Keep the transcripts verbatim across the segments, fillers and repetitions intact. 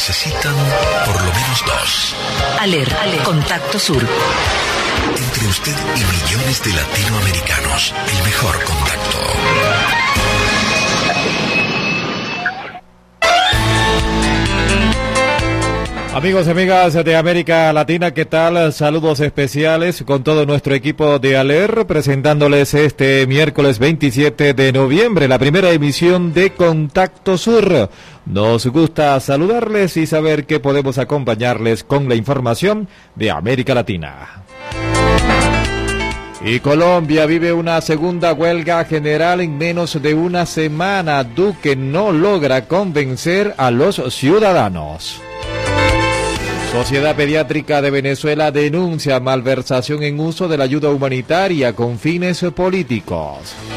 necesitan por lo menos dos. Aler, Aler, Contacto Sur. Entre usted y millones de latinoamericanos, el mejor contacto. Amigos y amigas de América Latina, ¿qué tal? Saludos especiales con todo nuestro equipo de Aler, presentándoles este miércoles veintisiete de noviembre, la primera emisión de Contacto Sur. Nos gusta saludarles y saber que podemos acompañarles con la información de América Latina. Y Colombia vive una segunda huelga general en menos de una semana. Duque no logra convencer a los ciudadanos. Sociedad Pediátrica de Venezuela denuncia malversación en uso de la ayuda humanitaria con fines políticos.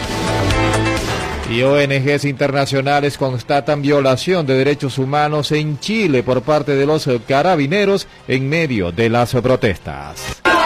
Y O N Ges internacionales constatan violación de derechos humanos en Chile por parte de los carabineros en medio de las protestas.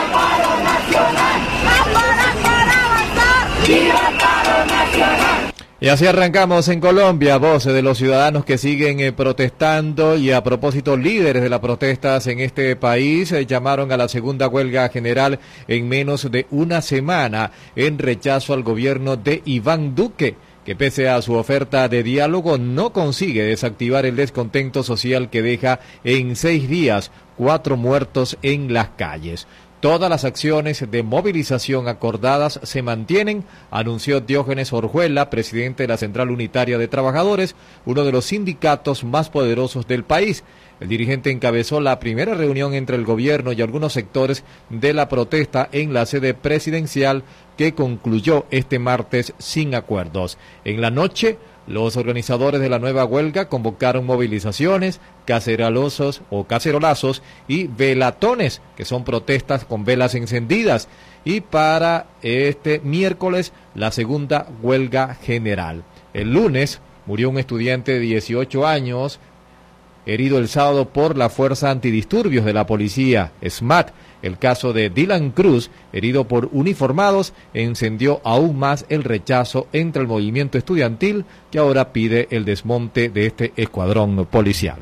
Y así arrancamos en Colombia, voces de los ciudadanos que siguen eh, protestando. Y a propósito, líderes de las protestas en este país eh, llamaron a la segunda huelga general en menos de una semana en rechazo al gobierno de Iván Duque, que pese a su oferta de diálogo no consigue desactivar el descontento social que deja en seis días cuatro muertos en las calles. Todas las acciones de movilización acordadas se mantienen, anunció Diógenes Orjuela, presidente de la Central Unitaria de Trabajadores, uno de los sindicatos más poderosos del país. El dirigente encabezó la primera reunión entre el gobierno y algunos sectores de la protesta en la sede presidencial, que concluyó este martes sin acuerdos. En la noche, los organizadores de la nueva huelga convocaron movilizaciones, cacerolazos o cacerolazos y velatones, que son protestas con velas encendidas. Y para este miércoles, la segunda huelga general. El lunes murió un estudiante de dieciocho años, herido el sábado por la Fuerza Antidisturbios de la Policía, SMAT. El caso de Dylan Cruz, herido por uniformados, encendió aún más el rechazo entre el movimiento estudiantil, que ahora pide el desmonte de este escuadrón policial.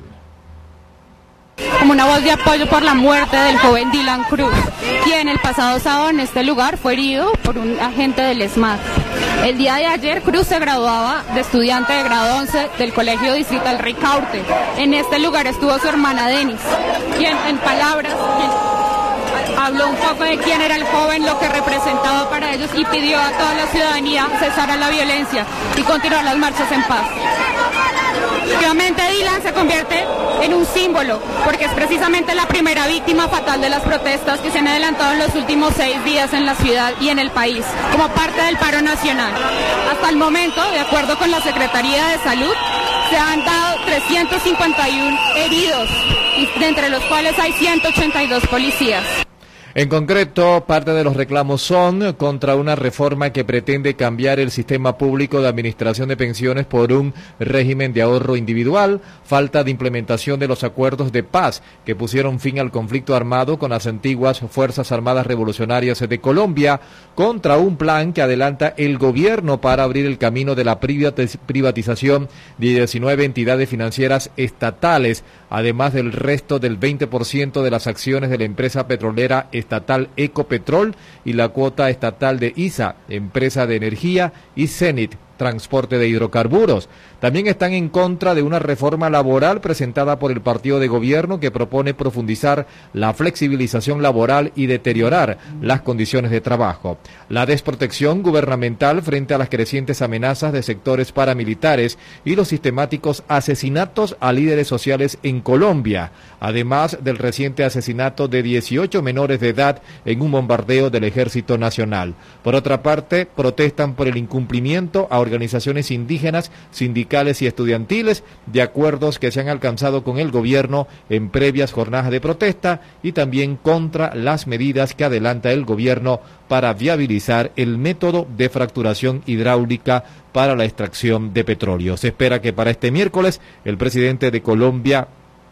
Como una voz de apoyo por la muerte del joven Dylan Cruz, quien el pasado sábado en este lugar fue herido por un agente del SMAT. El día de ayer, Cruz se graduaba de estudiante de grado once del Colegio Distrital Ricaurte. En este lugar estuvo su hermana Denis, quien en palabras... Quien habló un poco de quién era el joven, lo que representaba para ellos, y pidió a toda la ciudadanía cesar a la violencia y continuar las marchas en paz. Efectivamente, Dylan se convierte en un símbolo, porque es precisamente la primera víctima fatal de las protestas que se han adelantado en los últimos seis días en la ciudad y en el país, como parte del paro nacional. Hasta el momento, de acuerdo con la Secretaría de Salud, se han dado trescientos cincuenta y uno heridos, y de entre los cuales hay ciento ochenta y dos policías. En concreto, parte de los reclamos son contra una reforma que pretende cambiar el sistema público de administración de pensiones por un régimen de ahorro individual, falta de implementación de los acuerdos de paz que pusieron fin al conflicto armado con las antiguas Fuerzas Armadas Revolucionarias de Colombia, contra un plan que adelanta el gobierno para abrir el camino de la privatización de diecinueve entidades financieras estatales, además del resto del veinte por ciento de las acciones de la empresa petrolera estatal Ecopetrol y la cuota estatal de I S A, empresa de energía, y Cenit, transporte de hidrocarburos. También están en contra de una reforma laboral presentada por el partido de gobierno que propone profundizar la flexibilización laboral y deteriorar las condiciones de trabajo. La desprotección gubernamental frente a las crecientes amenazas de sectores paramilitares y los sistemáticos asesinatos a líderes sociales en Colombia, además del reciente asesinato de dieciocho menores de edad en un bombardeo del Ejército Nacional. Por otra parte, protestan por el incumplimiento a organizaciones indígenas, sindicales y estudiantiles de acuerdos que se han alcanzado con el gobierno en previas jornadas de protesta, y también contra las medidas que adelanta el gobierno para viabilizar el método de fracturación hidráulica para la extracción de petróleo. Se espera que para este miércoles el presidente de Colombia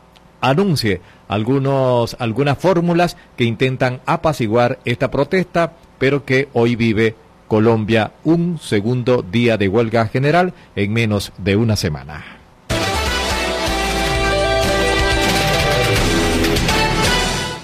anuncie algunos, algunas fórmulas que intentan apaciguar esta protesta, pero que hoy vive Colombia un segundo día de huelga general en menos de una semana.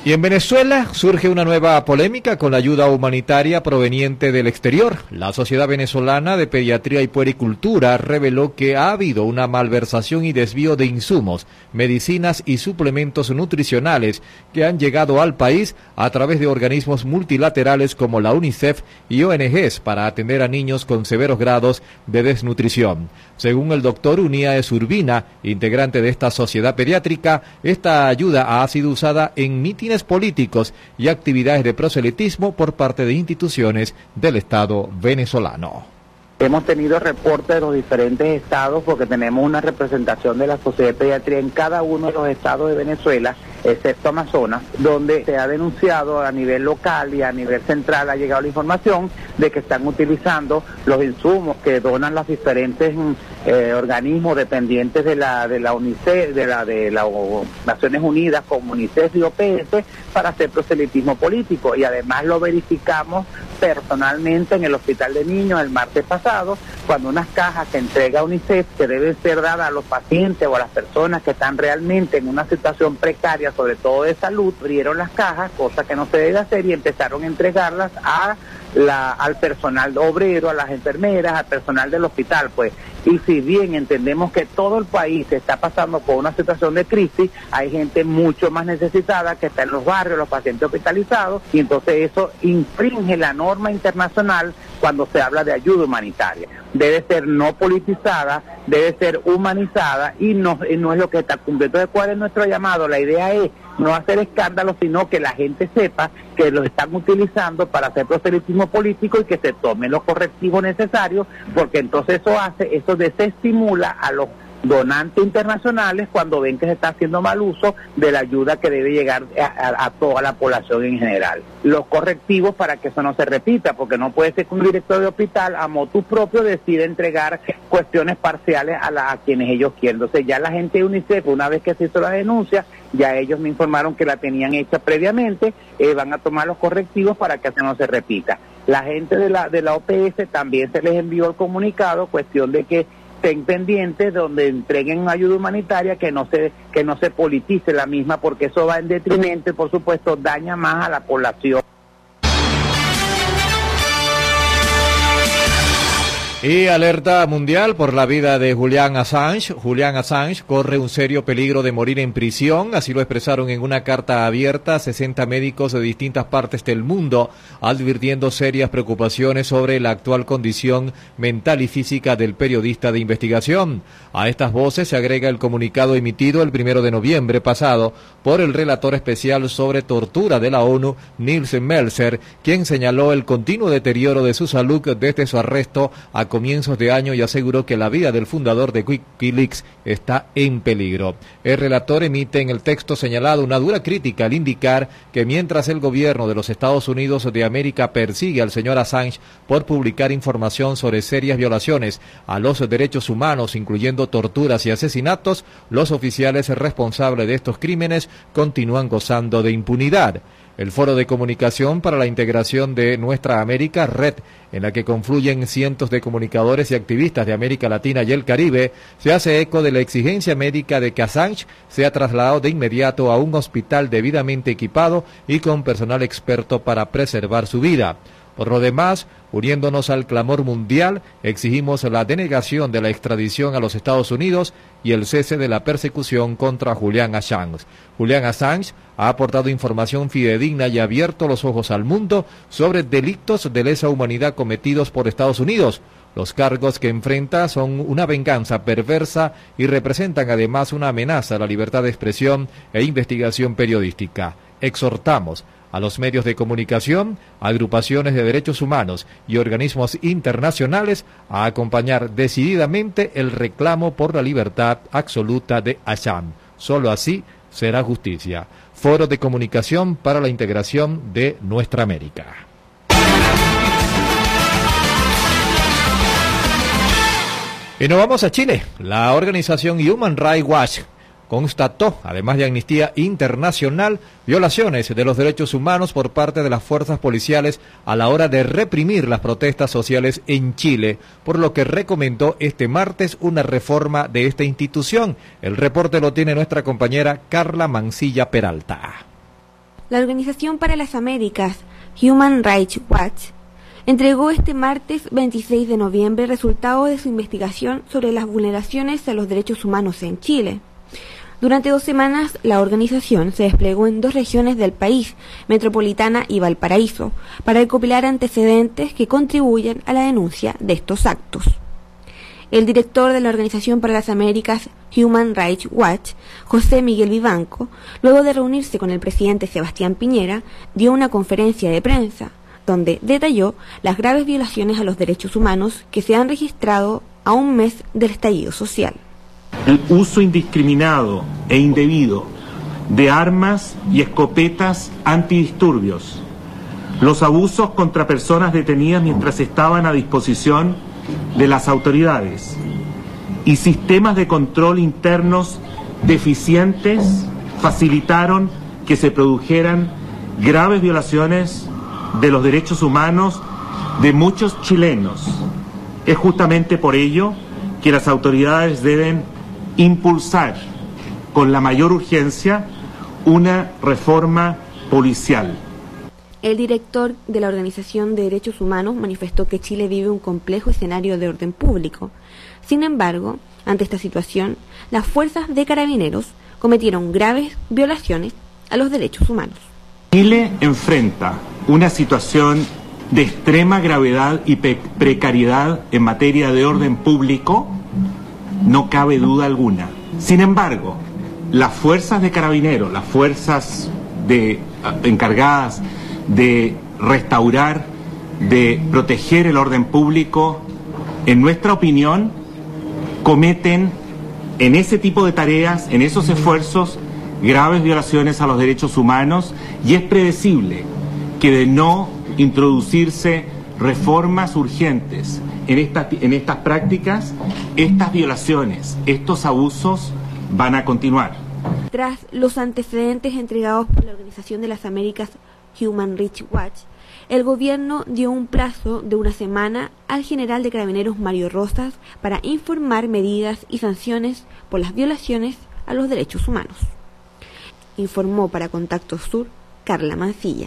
Y en Venezuela surge una nueva polémica con la ayuda humanitaria proveniente del exterior. La Sociedad Venezolana de Pediatría y Puericultura reveló que ha habido una malversación y desvío de insumos, medicinas y suplementos nutricionales que han llegado al país a través de organismos multilaterales como la UNICEF y O N Ges para atender a niños con severos grados de desnutrición. Según el doctor Uníaez Urbina, integrante de esta sociedad pediátrica, esta ayuda ha sido usada en mítines políticos y actividades de proselitismo por parte de instituciones del Estado venezolano. Hemos tenido reportes de los diferentes estados porque tenemos una representación de la Sociedad de Pediatría en cada uno de los estados de Venezuela, excepto Amazonas, donde se ha denunciado a nivel local y a nivel central ha llegado la información de que están utilizando los insumos que donan los diferentes eh, organismos dependientes de la de la UNICEF, de la de las Naciones Unidas, como UNICEF y O P S, para hacer proselitismo político, y además lo verificamos personalmente en el Hospital de Niños el martes pasado, cuando unas cajas que entrega UNICEF, que deben ser dadas a los pacientes o a las personas que están realmente en una situación precaria, sobre todo de salud, abrieron las cajas, cosa que no se debe hacer, y empezaron a entregarlas a la, al personal obrero, a las enfermeras, al personal del hospital, pues. Y si bien entendemos que todo el país está pasando por una situación de crisis, hay gente mucho más necesitada que está en los barrios, los pacientes hospitalizados, y entonces eso infringe la norma internacional cuando se habla de ayuda humanitaria. Debe ser no politizada, debe ser humanizada, y no, y no es lo que está cumpliendo. Entonces, ¿cuál es nuestro llamado? La idea es no hacer escándalo, sino que la gente sepa que lo están utilizando para hacer proselitismo político y que se tomen los correctivos necesarios, porque entonces eso hace, eso desestimula a los donantes internacionales cuando ven que se está haciendo mal uso de la ayuda que debe llegar a, a, a toda la población en general. Los correctivos para que eso no se repita, porque no puede ser que un director de hospital a motu propio decida entregar cuestiones parciales a, la, a quienes ellos quieren. Entonces ya la gente de UNICEF, una vez que se hizo la denuncia, ya ellos me informaron que la tenían hecha previamente, eh, van a tomar los correctivos para que eso no se repita. La gente de la, de la O P S también se les envió el comunicado, cuestión de que estén pendientes donde entreguen ayuda humanitaria, que no se que no se politice la misma, porque eso va en detrimento y por supuesto daña más a la población. Y alerta mundial por la vida de Julian Assange. Julian Assange corre un serio peligro de morir en prisión, así lo expresaron en una carta abierta a sesenta médicos de distintas partes del mundo, advirtiendo serias preocupaciones sobre la actual condición mental y física del periodista de investigación. A estas voces se agrega el comunicado emitido el primero de noviembre pasado por el relator especial sobre tortura de la ONU, Nils Melzer, quien señaló el continuo deterioro de su salud desde su arresto a comienzos de año y aseguró que la vida del fundador de Wikileaks está en peligro. El relator emite en el texto señalado una dura crítica al indicar que mientras el gobierno de los Estados Unidos de América persigue al señor Assange por publicar información sobre serias violaciones a los derechos humanos, incluyendo torturas y asesinatos, los oficiales responsables de estos crímenes continúan gozando de impunidad. El Foro de Comunicación para la Integración de Nuestra América, Red, en la que confluyen cientos de comunicadores y activistas de América Latina y el Caribe, se hace eco de la exigencia médica de que Assange sea trasladado de inmediato a un hospital debidamente equipado y con personal experto para preservar su vida. Por lo demás, uniéndonos al clamor mundial, exigimos la denegación de la extradición a los Estados Unidos y el cese de la persecución contra Julian Assange. Julian Assange ha aportado información fidedigna y abierto los ojos al mundo sobre delitos de lesa humanidad cometidos por Estados Unidos. Los cargos que enfrenta son una venganza perversa y representan además una amenaza a la libertad de expresión e investigación periodística. Exhortamos a los medios de comunicación, agrupaciones de derechos humanos y organismos internacionales a acompañar decididamente el reclamo por la libertad absoluta de Assange. Solo así será justicia. Foro de Comunicación para la Integración de Nuestra América. Y nos vamos a Chile. La organización Human Rights Watch constató, además de Amnistía Internacional, violaciones de los derechos humanos por parte de las fuerzas policiales a la hora de reprimir las protestas sociales en Chile, por lo que recomendó este martes una reforma de esta institución. El reporte lo tiene nuestra compañera Carla Mancilla Peralta. La Organización para las Américas, Human Rights Watch, entregó este martes veintiséis de noviembre resultados de su investigación sobre las vulneraciones a los derechos humanos en Chile. Durante dos semanas, la organización se desplegó en dos regiones del país, Metropolitana y Valparaíso, para recopilar antecedentes que contribuyan a la denuncia de estos actos. El director de la Organización para las Américas, Human Rights Watch, José Miguel Vivanco, luego de reunirse con el presidente Sebastián Piñera, dio una conferencia de prensa, donde detalló las graves violaciones a los derechos humanos que se han registrado a un mes del estallido social. El uso indiscriminado e indebido de armas y escopetas antidisturbios, los abusos contra personas detenidas mientras estaban a disposición de las autoridades y sistemas de control internos deficientes facilitaron que se produjeran graves violaciones de los derechos humanos de muchos chilenos. Es justamente por ello que las autoridades deben impulsar con la mayor urgencia una reforma policial. El director de la Organización de Derechos Humanos manifestó que Chile vive un complejo escenario de orden público. Sin embargo, ante esta situación, las fuerzas de carabineros cometieron graves violaciones a los derechos humanos. Chile enfrenta una situación de extrema gravedad y pe- precariedad en materia de orden público, no cabe duda alguna. Sin embargo, las fuerzas de carabineros, las fuerzas de, uh, encargadas de restaurar, de proteger el orden público, en nuestra opinión, cometen en ese tipo de tareas, en esos esfuerzos, graves violaciones a los derechos humanos, y es predecible que de no introducirse reformas urgentes en estas, en estas prácticas, estas violaciones, estos abusos van a continuar. Tras los antecedentes entregados por la Organización de las Américas Human Rights Watch, el gobierno dio un plazo de una semana al general de Carabineros Mario Rosas para informar medidas y sanciones por las violaciones a los derechos humanos. Informó para Contacto Sur Carla Mancilla.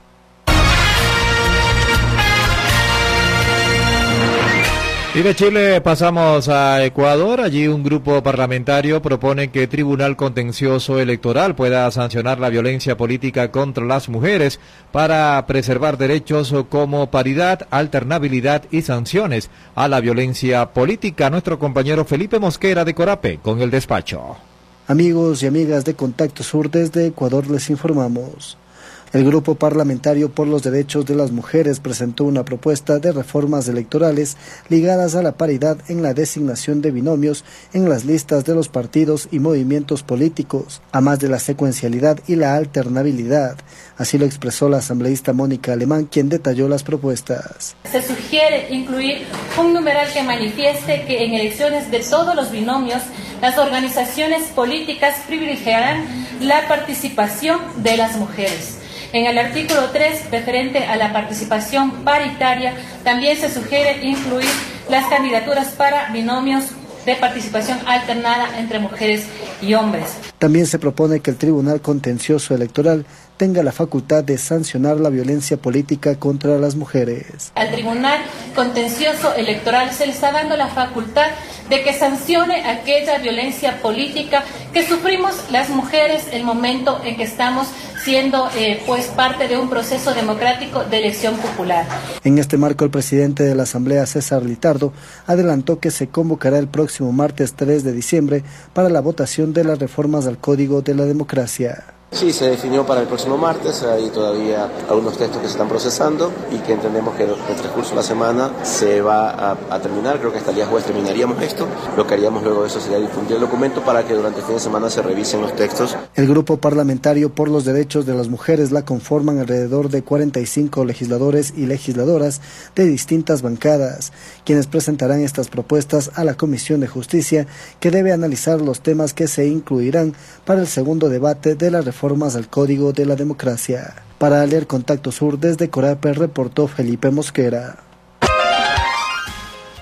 Y de Chile pasamos a Ecuador. Allí un grupo parlamentario propone que el Tribunal Contencioso Electoral pueda sancionar la violencia política contra las mujeres para preservar derechos como paridad, alternabilidad y sanciones a la violencia política. Nuestro compañero Felipe Mosquera de Corape con el despacho. Amigos y amigas de Contacto Sur, desde Ecuador les informamos. El Grupo Parlamentario por los Derechos de las Mujeres presentó una propuesta de reformas electorales ligadas a la paridad en la designación de binomios en las listas de los partidos y movimientos políticos, a más de la secuencialidad y la alternabilidad. Así lo expresó la asambleísta Mónica Alemán, quien detalló las propuestas. Se sugiere incluir un numeral que manifieste que en elecciones de todos los binomios, las organizaciones políticas privilegiarán la participación de las mujeres. En el artículo tres, referente a la participación paritaria, también se sugiere incluir las candidaturas para binomios de participación alternada entre mujeres y hombres. También se propone que el Tribunal Contencioso Electoral tenga la facultad de sancionar la violencia política contra las mujeres. Al Tribunal Contencioso Electoral se le está dando la facultad de que sancione aquella violencia política que sufrimos las mujeres en el momento en que estamos siendo eh, pues parte de un proceso democrático de elección popular. En este marco, el presidente de la Asamblea, César Litardo, adelantó que se convocará el próximo martes tres de diciembre para la votación de las reformas al Código de la Democracia. Sí, se definió para el próximo martes, hay todavía algunos textos que se están procesando y que entendemos que en el transcurso de la semana se va a, a terminar, creo que hasta el día jueves terminaríamos esto, lo que haríamos luego de eso sería difundir el documento para que durante el fin de semana se revisen los textos. El Grupo Parlamentario por los Derechos de las Mujeres la conforman alrededor de cuarenta y cinco legisladores y legisladoras de distintas bancadas, quienes presentarán estas propuestas a la Comisión de Justicia, que debe analizar los temas que se incluirán para el segundo debate de la reforma reformas al Código de la Democracia. Para leer Contacto Sur desde Corape, reportó Felipe Mosquera.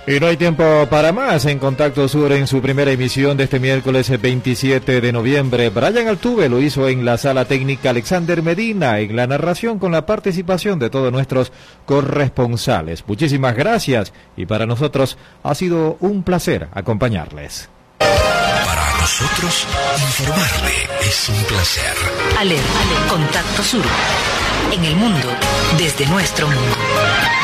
Y no hay tiempo para más en Contacto Sur en su primera emisión de este miércoles veintisiete de noviembre. Brian Altuve lo hizo en la sala técnica, Alexander Medina en la narración con la participación de todos nuestros corresponsales. Muchísimas gracias y para nosotros ha sido un placer acompañarles. Para nosotros, informarle es un placer. Ale, Ale, Contacto Sur. En el mundo, desde nuestro mundo.